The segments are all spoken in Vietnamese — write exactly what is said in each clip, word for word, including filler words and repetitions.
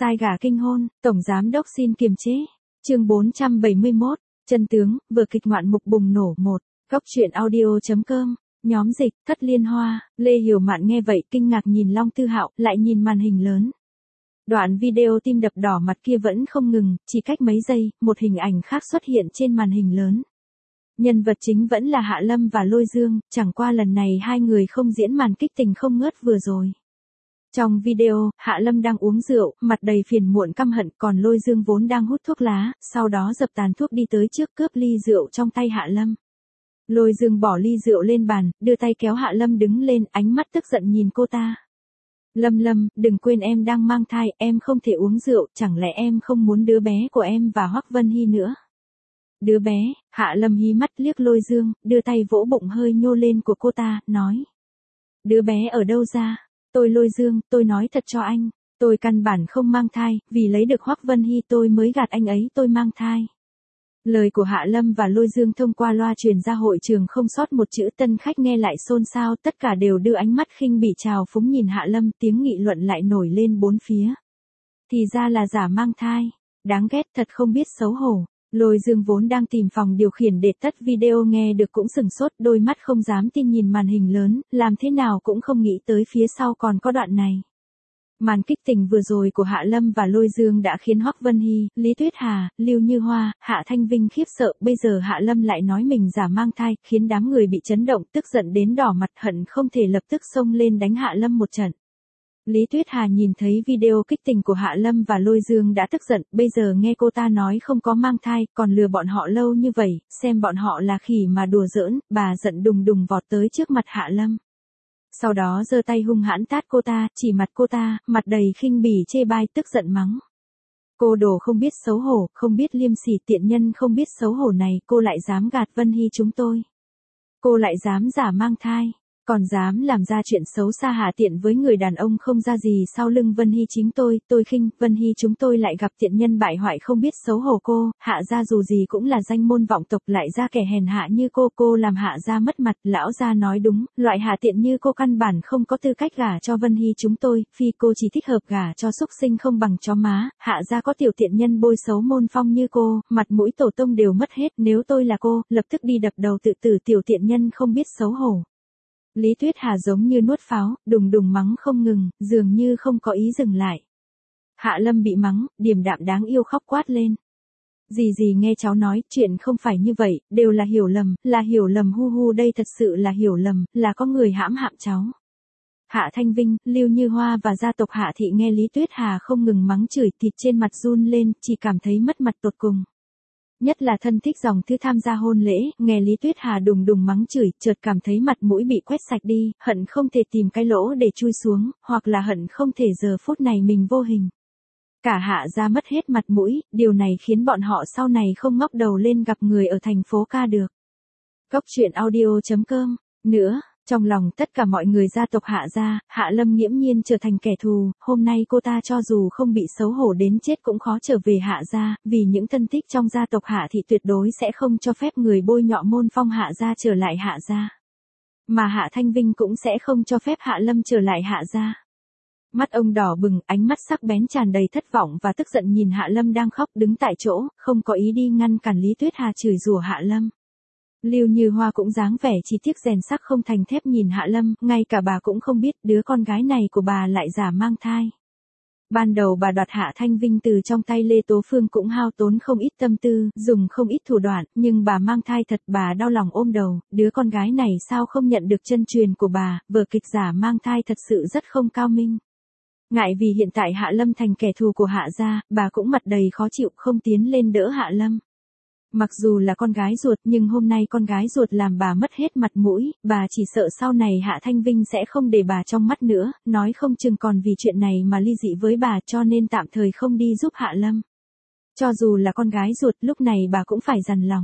Sai gả kinh hôn, tổng giám đốc xin kiềm chế. Chương bốn trăm bảy mươi mốt, chân tướng, vừa kịch ngoạn mục bùng nổ một. Góc truyện audio.com, nhóm dịch, Thất Liên Hoa. Lê Hiểu Mạn nghe vậy kinh ngạc nhìn Long Tư Hạo, lại nhìn màn hình lớn. Đoạn video tim đập đỏ mặt kia vẫn không ngừng, chỉ cách mấy giây, một hình ảnh khác xuất hiện trên màn hình lớn. Nhân vật chính vẫn là Hạ Lâm và Lôi Dương, chẳng qua lần này hai người không diễn màn kích tình không ngớt vừa rồi. Trong video, Hạ Lâm đang uống rượu, mặt đầy phiền muộn căm hận, còn Lôi Dương vốn đang hút thuốc lá, sau đó dập tàn thuốc đi tới trước cướp ly rượu trong tay Hạ Lâm. Lôi Dương bỏ ly rượu lên bàn, đưa tay kéo Hạ Lâm đứng lên, ánh mắt tức giận nhìn cô ta. Lâm Lâm, đừng quên em đang mang thai, em không thể uống rượu, chẳng lẽ em không muốn đứa bé của em và Hoắc Vân Hy nữa? Đứa bé, Hạ Lâm hí mắt liếc Lôi Dương, đưa tay vỗ bụng hơi nhô lên của cô ta, nói. Đứa bé ở đâu ra? Tôi Lôi Dương, tôi nói thật cho anh, tôi căn bản không mang thai, vì lấy được Hoắc Vân Hy tôi mới gạt anh ấy tôi mang thai. Lời của Hạ Lâm và Lôi Dương thông qua loa truyền ra hội trường không sót một chữ, tân khách nghe lại xôn xao, tất cả đều đưa ánh mắt khinh bỉ trào phúng nhìn Hạ Lâm, tiếng nghị luận lại nổi lên bốn phía. Thì ra là giả mang thai, đáng ghét thật không biết xấu hổ. Lôi Dương vốn đang tìm phòng điều khiển để tắt video nghe được cũng sừng sốt, đôi mắt không dám tin nhìn màn hình lớn, làm thế nào cũng không nghĩ tới phía sau còn có đoạn này. Màn kích tình vừa rồi của Hạ Lâm và Lôi Dương đã khiến Hoắc Vân Hy, Lý Tuyết Hà, Lưu Như Hoa, Hạ Thanh Vinh khiếp sợ, bây giờ Hạ Lâm lại nói mình giả mang thai, khiến đám người bị chấn động, tức giận đến đỏ mặt, hận không thể lập tức xông lên đánh Hạ Lâm một trận. Lý Tuyết Hà nhìn thấy video kích tình của Hạ Lâm và Lôi Dương đã tức giận, bây giờ nghe cô ta nói không có mang thai, còn lừa bọn họ lâu như vậy, xem bọn họ là khỉ mà đùa giỡn, bà giận đùng đùng vọt tới trước mặt Hạ Lâm. Sau đó giơ tay hung hãn tát cô ta, chỉ mặt cô ta, mặt đầy khinh bỉ chê bai, tức giận mắng. Cô đồ không biết xấu hổ, không biết liêm sỉ, tiện nhân không biết xấu hổ này, cô lại dám gạt Vân Hy chúng tôi. Cô lại dám giả mang thai. Còn dám làm ra chuyện xấu xa hạ tiện với người đàn ông không ra gì sau lưng Vân Hy chính tôi, tôi khinh, Vân Hy chúng tôi lại gặp tiện nhân bại hoại không biết xấu hổ cô, Hạ gia dù gì cũng là danh môn vọng tộc lại ra kẻ hèn hạ như cô, cô làm Hạ gia mất mặt, lão gia nói đúng, loại hạ tiện như cô căn bản không có tư cách gả cho Vân Hy chúng tôi, phi cô chỉ thích hợp gả cho xúc sinh không bằng chó má, Hạ gia có tiểu tiện nhân bôi xấu môn phong như cô, mặt mũi tổ tông đều mất hết, nếu tôi là cô, lập tức đi đập đầu tự tử tiểu tiện nhân không biết xấu hổ. Lý Tuyết Hà giống như nuốt pháo, đùng đùng mắng không ngừng, dường như không có ý dừng lại. Hạ Lâm bị mắng, điềm đạm đáng yêu khóc quát lên. Dì dì nghe cháu nói, chuyện không phải như vậy, đều là hiểu lầm, là hiểu lầm hu hu đây thật sự là hiểu lầm, là có người hãm hạm cháu. Hạ Thanh Vinh, Lưu Như Hoa và gia tộc Hạ Thị nghe Lý Tuyết Hà không ngừng mắng chửi, thịt trên mặt run lên, chỉ cảm thấy mất mặt tột cùng. Nhất là thân thích dòng thư tham gia hôn lễ, nghe Lý Tuyết Hà đùng đùng mắng chửi, chợt cảm thấy mặt mũi bị quét sạch đi, hận không thể tìm cái lỗ để chui xuống, hoặc là hận không thể giờ phút này mình vô hình. Cả Hạ gia mất hết mặt mũi, điều này khiến bọn họ sau này không ngóc đầu lên gặp người ở thành phố ca được. Góc truyện audio.com, nữa. Trong lòng tất cả mọi người gia tộc Hạ gia, Hạ Lâm nghiễm nhiên trở thành kẻ thù, hôm nay cô ta cho dù không bị xấu hổ đến chết cũng khó trở về Hạ gia, vì những thân thích trong gia tộc Hạ thì tuyệt đối sẽ không cho phép người bôi nhọ môn phong Hạ gia trở lại Hạ gia. Mà Hạ Thanh Vinh cũng sẽ không cho phép Hạ Lâm trở lại Hạ gia. Mắt ông đỏ bừng, ánh mắt sắc bén tràn đầy thất vọng và tức giận nhìn Hạ Lâm đang khóc đứng tại chỗ, không có ý đi ngăn cản Lý Tuyết Hà chửi rủa Hạ Lâm. Lưu Như Hoa cũng dáng vẻ chỉ tiếc rèn sắc không thành thép nhìn Hạ Lâm, ngay cả bà cũng không biết đứa con gái này của bà lại giả mang thai. Ban đầu bà đoạt Hạ Thanh Vinh từ trong tay Lê Tố Phương cũng hao tốn không ít tâm tư, dùng không ít thủ đoạn, nhưng bà mang thai thật, bà đau lòng ôm đầu, đứa con gái này sao không nhận được chân truyền của bà, vở kịch giả mang thai thật sự rất không cao minh. Ngại vì hiện tại Hạ Lâm thành kẻ thù của Hạ gia, bà cũng mặt đầy khó chịu không tiến lên đỡ Hạ Lâm. Mặc dù là con gái ruột nhưng hôm nay con gái ruột làm bà mất hết mặt mũi, bà chỉ sợ sau này Hạ Thanh Vinh sẽ không để bà trong mắt nữa, nói không chừng còn vì chuyện này mà ly dị với bà cho nên tạm thời không đi giúp Hạ Lâm. Cho dù là con gái ruột lúc này bà cũng phải dằn lòng.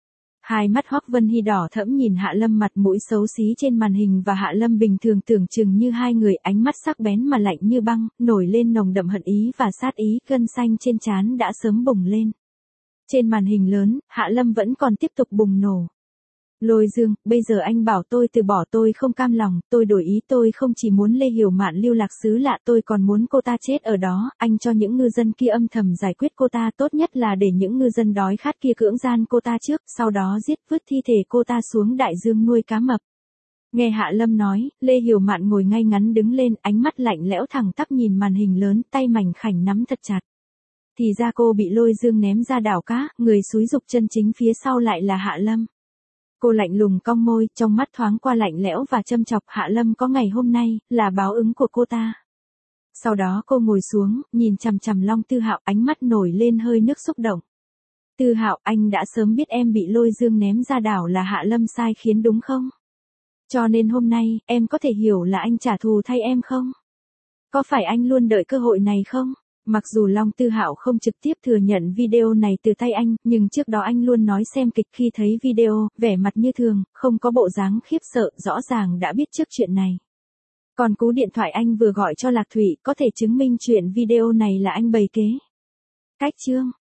Hai mắt Hoắc Vân Hy đỏ thẫm nhìn Hạ Lâm mặt mũi xấu xí trên màn hình và Hạ Lâm bình thường tưởng chừng như hai người ánh mắt sắc bén mà lạnh như băng, nổi lên nồng đậm hận ý và sát ý, gân xanh trên trán đã sớm bùng lên. Trên màn hình lớn, Hạ Lâm vẫn còn tiếp tục bùng nổ. Lôi Dương, bây giờ anh bảo tôi từ bỏ tôi không cam lòng, tôi đổi ý tôi không chỉ muốn Lê Hiểu Mạn lưu lạc xứ lạ tôi còn muốn cô ta chết ở đó, anh cho những ngư dân kia âm thầm giải quyết cô ta tốt nhất là để những ngư dân đói khát kia cưỡng gian cô ta trước, sau đó giết vứt thi thể cô ta xuống đại dương nuôi cá mập. Nghe Hạ Lâm nói, Lê Hiểu Mạn ngồi ngay ngắn đứng lên, ánh mắt lạnh lẽo thẳng tắp nhìn màn hình lớn, tay mảnh khảnh nắm thật chặt. Thì ra cô bị Lôi Dương ném ra đảo cá, người xúi giục chân chính phía sau lại là Hạ Lâm. Cô lạnh lùng cong môi, trong mắt thoáng qua lạnh lẽo và châm chọc. Hạ Lâm có ngày hôm nay, là báo ứng của cô ta. Sau đó cô ngồi xuống, nhìn chằm chằm Long Tư Hạo, ánh mắt nổi lên hơi nước xúc động. Tư Hạo, anh đã sớm biết em bị Lôi Dương ném ra đảo là Hạ Lâm sai khiến đúng không? Cho nên hôm nay, em có thể hiểu là anh trả thù thay em không? Có phải anh luôn đợi cơ hội này không? Mặc dù Long Tư Hạo không trực tiếp thừa nhận video này từ tay anh, nhưng trước đó anh luôn nói xem kịch khi thấy video, vẻ mặt như thường, không có bộ dáng khiếp sợ, rõ ràng đã biết trước chuyện này. Còn cú điện thoại anh vừa gọi cho Lạc Thụy có thể chứng minh chuyện video này là anh bày kế. Cách chương